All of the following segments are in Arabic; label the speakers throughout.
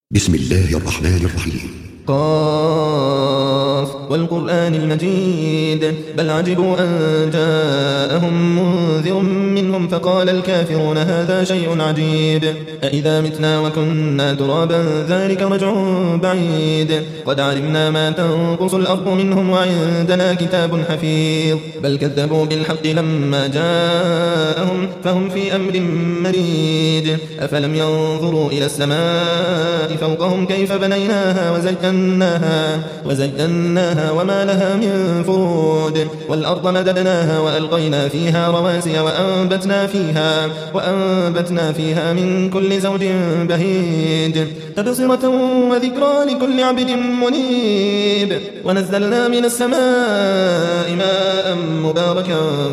Speaker 1: بسم الله الرحمن الرحيم.
Speaker 2: قاف والقرآن المجيد بل عجبوا أن جاءهم منذر منهم فقال الكافرون هذا شيء عجيب أإذا متنا وكنا ترابا ذلك رجع بعيد قد علمنا ما تنقص الأرض منهم وعندنا كتاب حفيظ بل كذبوا بالحق لما جاءهم فهم في أمر مريد أفلم ينظروا إلى السماء فوقهم كيف بنيناها وزيناها وما لها من فروج والأرض مددناها وألقينا فيها رواسي وأنبتنا فيها من كل زوج بهيج تبصرة وذكرى لكل عبد منيب ونزلنا من السماء ماء مباركا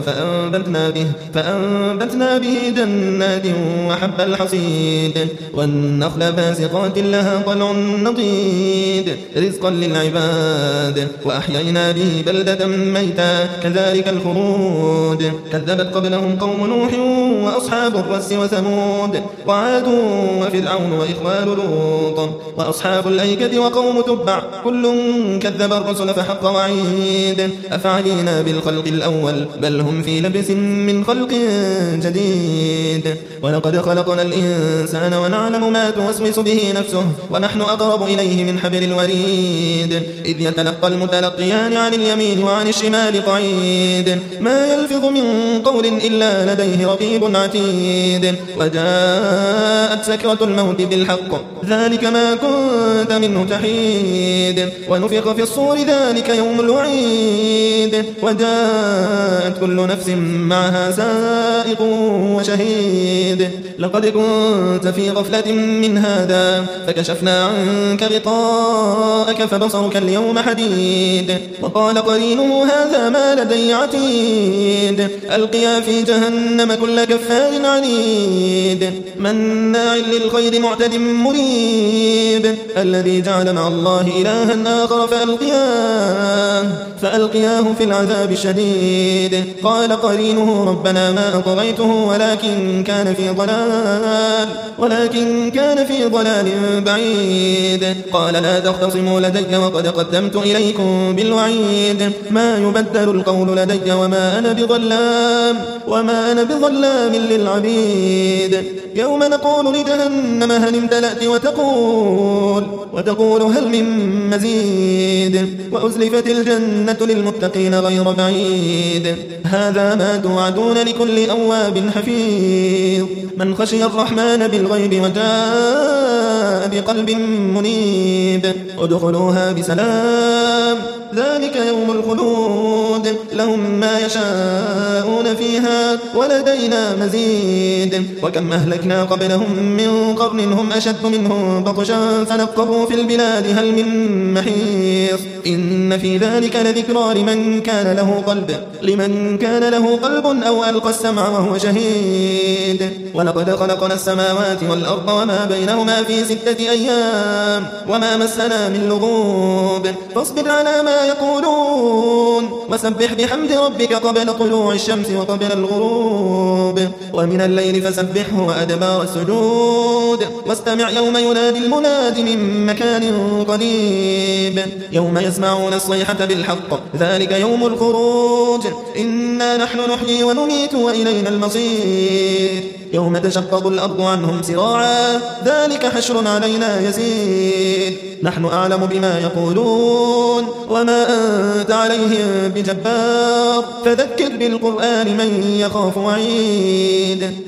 Speaker 2: فأنبتنا به جنات وحب الحصيد والنخل باسقات لها طلع نضيد رزقا للعباد وأحيينا به بلدة ميتا كذلك الخروج كذبت قبلهم قوم نوح وأصحاب الرس وثمود وعاد وفرعون وإخوان لوط وأصحاب الأيكة وقوم تبع كل كذب الرسل فحق وعيد أفعلينا بالخلق الأول بل هم في لبس من خلق جديد ولقد خلقنا الإنسان ونعلم ما توسوس به نفسه ونحن أقرب إليه من حبل الوريد إذ يتلقى المتلقيان عن اليمين وعن الشمال قعيد ما يلفظ من قول إلا لديه رقيب عتيد وجاءت سكرة الموت بالحق ذلك ما كنت منه تحيد ونفخ في الصور ذلك يوم الوعيد وجاءت كل نفس معها سائق وشهيد لقد كنت في غفلة من هذا فكشفنا عنك غطاءك فبصرك اليوم حديد وقال قرينه هذا ما لدي عتيد ألقيا في جهنم كل كفار عنيد مناع للخير معتد مريب الذي جعل مع الله إلها آخر فألقياه في العذاب الشديد قال قرينه ربنا ما أطغيته ولكن كان في ضلال بعيد قال لا تختصموا لدي وقد قدمت إليكم بالوعيد ما يبدل القول لدي وما أنا بظلام للعبيد يوم نقول لجهنم هل امتلأت وتقول هل من مزيد وأزلفت الجنة للمتقين غير بعيد هذا ما توعدون لكل أواب حفيظ من خشي الرحمن بالغيب وجاء بقلب منيب ادخلوها بسلام ذلك يوم الخلود لهم ما يشاءون فيها ولدينا مزيد وكم أهلكنا قبلهم من قرن هم أشد منهم بطشا فنقبوا في البلاد هل من محيص إن في ذلك لذكرى لمن كان له قلب أو ألقى السمع وهو شهيد ولقد خلقنا السماوات والأرض وما بينهما في 6 أيام وما مسنا من لغوب فاصبر على ما يقولون وسبح بحمد ربك قبل طلوع الشمس وقبل الغروب ومن الليل فسبحه وأدبار السجود واستمع يوم ينادي المناد من مكان قريب يوم يسمعون الصيحة بالحق ذلك يوم الخروج إنا نحن نحيي ونميت وإلينا المصير يوم تشقق الأرض عنهم سراعا ذلك حشر علينا يسير نحن أعلم بما يقولون وما أنت عليهم بجبار فذكر بالقرآن من يخاف وعيد